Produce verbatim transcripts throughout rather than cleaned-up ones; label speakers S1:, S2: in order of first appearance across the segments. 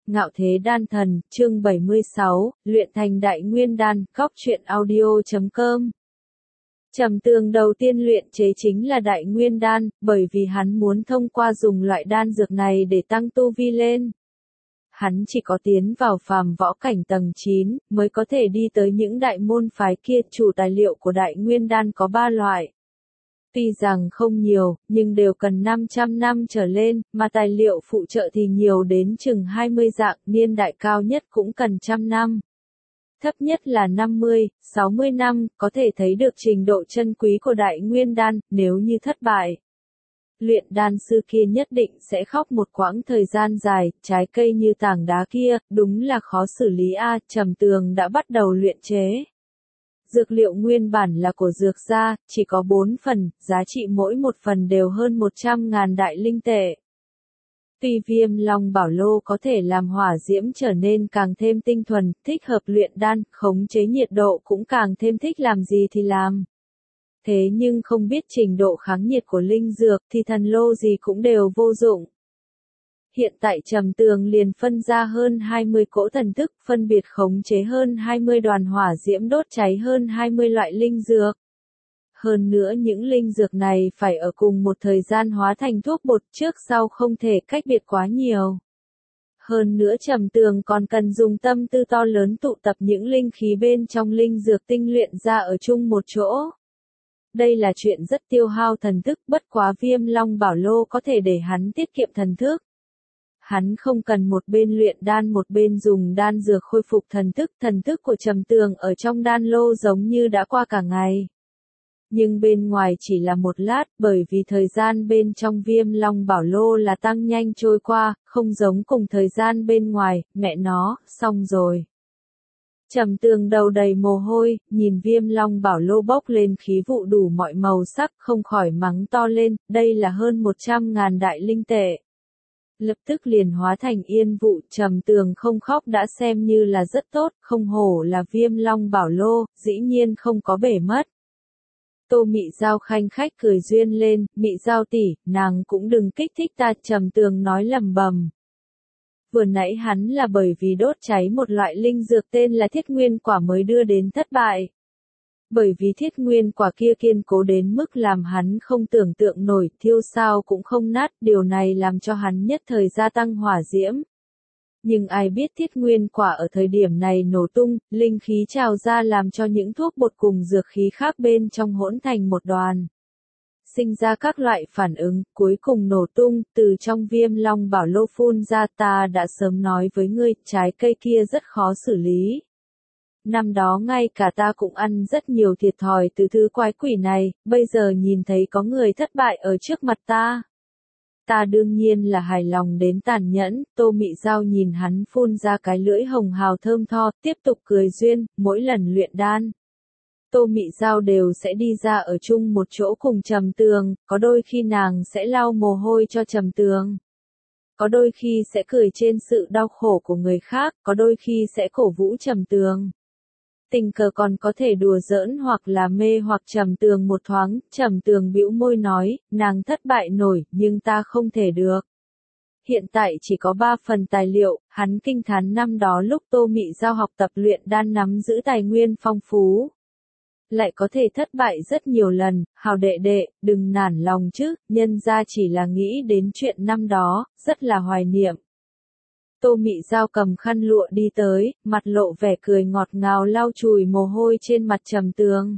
S1: Ngạo Thế Đan Thần, chương bảy mươi sáu, luyện thành Đại Nguyên Đan, góc truyện audio chấm com. Trầm Tường đầu tiên luyện chế chính là Đại Nguyên Đan, bởi vì hắn muốn thông qua dùng loại đan dược này để tăng tu vi lên. Hắn chỉ có tiến vào phàm võ cảnh tầng chín, mới có thể đi tới những đại môn phái kia. Chủ tài liệu của Đại Nguyên Đan có ba loại. Tuy rằng không nhiều, nhưng đều cần năm trăm năm trở lên, mà tài liệu phụ trợ thì nhiều đến chừng hai mươi dạng, niên đại cao nhất cũng cần trăm năm. Thấp nhất là năm mươi, sáu mươi năm, có thể thấy được trình độ chân quý của Đại Nguyên Đan. Nếu như thất bại, luyện đan sư kia nhất định sẽ khóc một quãng thời gian dài. Trái cây như tảng đá kia, đúng là khó xử lý a. Trầm Tường đã bắt đầu luyện chế. Dược liệu nguyên bản là của dược gia, chỉ có bốn phần, giá trị mỗi một phần đều hơn một trăm ngàn đại linh tệ. Tuy Viêm Long Bảo Lô có thể làm hỏa diễm trở nên càng thêm tinh thuần, thích hợp luyện đan, khống chế nhiệt độ cũng càng thêm thích làm gì thì làm. Thế nhưng không biết trình độ kháng nhiệt của linh dược thì thần lô gì cũng đều vô dụng. Hiện tại Trầm Tường liền phân ra hơn hai mươi cỗ thần thức, phân biệt khống chế hơn hai mươi đoàn hỏa diễm đốt cháy hơn hai mươi loại linh dược. Hơn nữa những linh dược này phải ở cùng một thời gian hóa thành thuốc bột, trước sau không thể cách biệt quá nhiều. Hơn nữa Trầm Tường còn cần dùng tâm tư to lớn tụ tập những linh khí bên trong linh dược tinh luyện ra ở chung một chỗ. Đây là chuyện rất tiêu hao thần thức, bất quá Viêm Long Bảo Lô có thể để hắn tiết kiệm thần thức. Hắn không cần một bên luyện đan một bên dùng đan dược khôi phục thần thức. Thần thức của Trầm Tường ở trong đan lô giống như đã qua cả ngày. Nhưng bên ngoài chỉ là một lát, bởi vì thời gian bên trong Viêm Long Bảo Lô là tăng nhanh trôi qua, không giống cùng thời gian bên ngoài. Mẹ nó, xong rồi. Trầm Tường đầu đầy mồ hôi, nhìn Viêm Long Bảo Lô bốc lên khí vụ đủ mọi màu sắc, không khỏi mắng to lên, đây là hơn một trăm ngàn đại linh tệ. Lập tức liền hóa thành yên vụ. Trầm Tường không khóc đã xem như là rất tốt, không hổ là Viêm Long Bảo Lô, dĩ nhiên không có bể mất. Tô Mị Giao khanh khách cười duyên lên, Mị Giao tỷ, nàng cũng đừng kích thích ta. Trầm Tường nói lầm bầm. Vừa nãy hắn là bởi vì đốt cháy một loại linh dược tên là Thiết Nguyên Quả mới đưa đến thất bại. Bởi vì Thiết Nguyên Quả kia kiên cố đến mức làm hắn không tưởng tượng nổi, thiêu sao cũng không nát, điều này làm cho hắn nhất thời gia tăng hỏa diễm. Nhưng ai biết Thiết Nguyên Quả ở thời điểm này nổ tung, linh khí trào ra làm cho những thuốc bột cùng dược khí khác bên trong hỗn thành một đoàn. Sinh ra các loại phản ứng, cuối cùng nổ tung, từ trong Viêm Long Bảo Lô phun ra. Ta đã sớm nói với ngươi, trái cây kia rất khó xử lý. Năm đó ngay cả ta cũng ăn rất nhiều thiệt thòi từ thứ quái quỷ này, bây giờ nhìn thấy có người thất bại ở trước mặt ta. Ta đương nhiên là hài lòng đến tàn nhẫn. Tô Mị Giao nhìn hắn phun ra cái lưỡi hồng hào thơm tho, tiếp tục cười duyên. Mỗi lần luyện đan, Tô Mị Giao đều sẽ đi ra ở chung một chỗ cùng Trầm Tường, có đôi khi nàng sẽ lau mồ hôi cho Trầm Tường. Có đôi khi sẽ cười trên sự đau khổ của người khác, có đôi khi sẽ cổ vũ Trầm Tường. Tình cờ còn có thể đùa giỡn hoặc là mê hoặc Trầm Tường một thoáng. Trầm Tường bĩu môi nói, nàng thất bại nổi, nhưng ta không thể được. Hiện tại chỉ có ba phần tài liệu, hắn kinh thán năm đó lúc Tô Mị Giao học tập luyện đan nắm giữ tài nguyên phong phú. Lại có thể thất bại rất nhiều lần. Hào đệ đệ, đừng nản lòng chứ, nhân ra chỉ là nghĩ đến chuyện năm đó, rất là hoài niệm. Tô Mị Giao cầm khăn lụa đi tới, mặt lộ vẻ cười ngọt ngào lau chùi mồ hôi trên mặt Trầm Tường.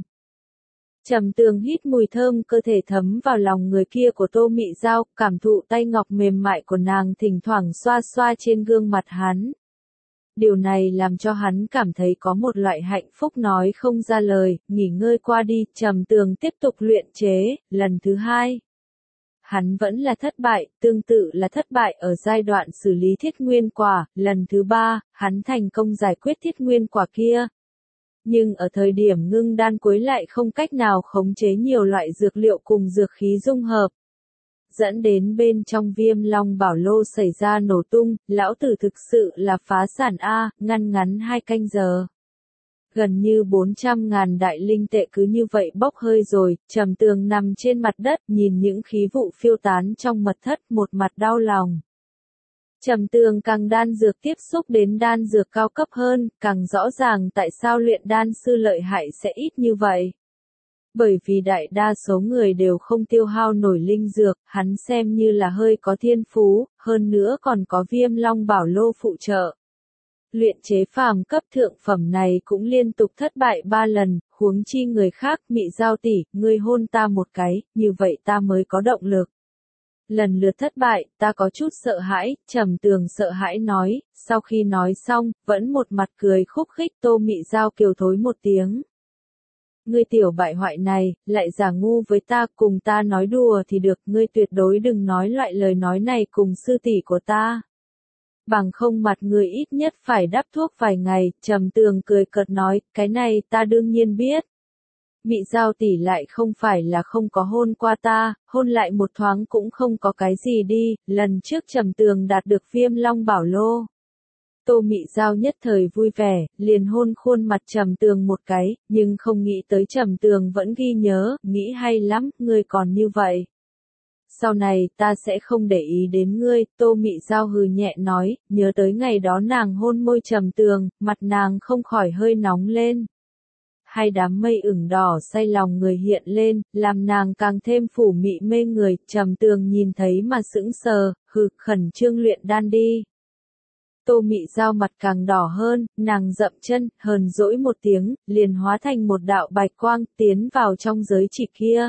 S1: Trầm Tường hít mùi thơm cơ thể thấm vào lòng người kia của Tô Mị Giao, cảm thụ tay ngọc mềm mại của nàng thỉnh thoảng xoa xoa trên gương mặt hắn. Điều này làm cho hắn cảm thấy có một loại hạnh phúc nói không ra lời. Nghỉ ngơi qua đi, Trầm Tường tiếp tục luyện chế, lần thứ hai. Hắn vẫn là thất bại, tương tự là thất bại ở giai đoạn xử lý Thiết Nguyên Quả. Lần thứ ba, hắn thành công giải quyết Thiết Nguyên Quả kia. Nhưng ở thời điểm ngưng đan cuối lại không cách nào khống chế nhiều loại dược liệu cùng dược khí dung hợp. Dẫn đến bên trong Viêm Long Bảo Lô xảy ra nổ tung. Lão tử thực sự là phá sản a, ngăn ngắn hai canh giờ. Gần như bốn trăm ngàn đại linh tệ cứ như vậy bốc hơi rồi. Trầm Tường nằm trên mặt đất nhìn những khí vụ phiêu tán trong mật thất, một mặt đau lòng. Trầm Tường càng đan dược tiếp xúc đến đan dược cao cấp hơn, càng rõ ràng tại sao luyện đan sư lợi hại sẽ ít như vậy. Bởi vì đại đa số người đều không tiêu hao nổi linh dược, hắn xem như là hơi có thiên phú, hơn nữa còn có Viêm Long Bảo Lô phụ trợ. Luyện chế phàm cấp thượng phẩm này cũng liên tục thất bại ba lần, huống chi người khác. Mị Giao tỷ, ngươi hôn ta một cái, như vậy ta mới có động lực. Lần lượt thất bại, ta có chút sợ hãi. Trầm Tường sợ hãi nói, sau khi nói xong, vẫn một mặt cười khúc khích. Tô Mị Giao kiều thối một tiếng. Ngươi tiểu bại hoại này, lại giả ngu với ta, cùng ta nói đùa thì được, ngươi tuyệt đối đừng nói loại lời nói này cùng sư tỷ của ta. Bằng không mặt người ít nhất phải đắp thuốc vài ngày. Trầm Tường cười cợt nói, cái này ta đương nhiên biết. Mị Giao tỷ lại không phải là không có hôn qua ta, hôn lại một thoáng cũng không có cái gì đi. Lần trước Trầm Tường đạt được Viêm Long Bảo Lô. Tô Mị Giao nhất thời vui vẻ, liền hôn khuôn mặt Trầm Tường một cái, nhưng không nghĩ tới Trầm Tường vẫn ghi nhớ, nghĩ hay lắm, ngươi còn như vậy. Sau này ta sẽ không để ý đến ngươi. Tô Mị Giao hừ nhẹ nói, nhớ tới ngày đó nàng hôn môi Trầm Tường, mặt nàng không khỏi hơi nóng lên. Hai đám mây ửng đỏ say lòng người hiện lên, làm nàng càng thêm phủ mị mê người. Trầm Tường nhìn thấy mà sững sờ, hừ, khẩn trương luyện đan đi. Tô Mị Giao mặt càng đỏ hơn, nàng dậm chân, hờn dỗi một tiếng, liền hóa thành một đạo bạch quang, tiến vào trong giới chỉ kia.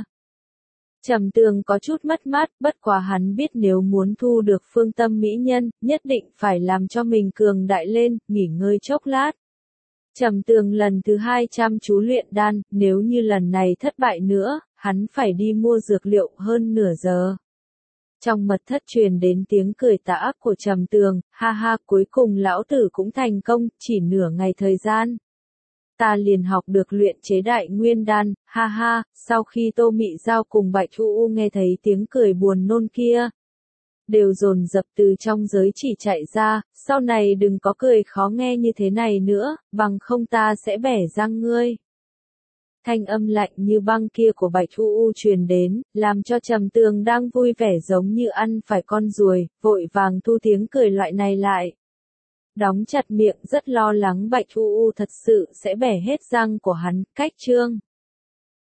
S1: Trầm Tường có chút mất mát, bất quá hắn biết nếu muốn thu được phương tâm mỹ nhân, nhất định phải làm cho mình cường đại lên, nghỉ ngơi chốc lát. Trầm Tường lần thứ hai chăm chú luyện đan, nếu như lần này thất bại nữa, hắn phải đi mua dược liệu hơn nửa giờ. Trong mật thất truyền đến tiếng cười tà ác của Trầm Tường, ha ha, cuối cùng lão tử cũng thành công, chỉ nửa ngày thời gian. Ta liền học được luyện chế đại nguyên đan, ha ha. Sau khi Tô Mị Giao cùng Bạch U U nghe thấy tiếng cười buồn nôn kia, đều dồn dập từ trong giới chỉ chạy ra, sau này đừng có cười khó nghe như thế này nữa, bằng không ta sẽ bẻ răng ngươi. Thanh âm lạnh như băng kia của Bạch U U truyền đến, làm cho Trầm Tường đang vui vẻ giống như ăn phải con ruồi, vội vàng thu tiếng cười loại này lại. Đóng chặt miệng rất lo lắng Bạch U U thật sự sẽ bẻ hết răng của hắn. Cách chương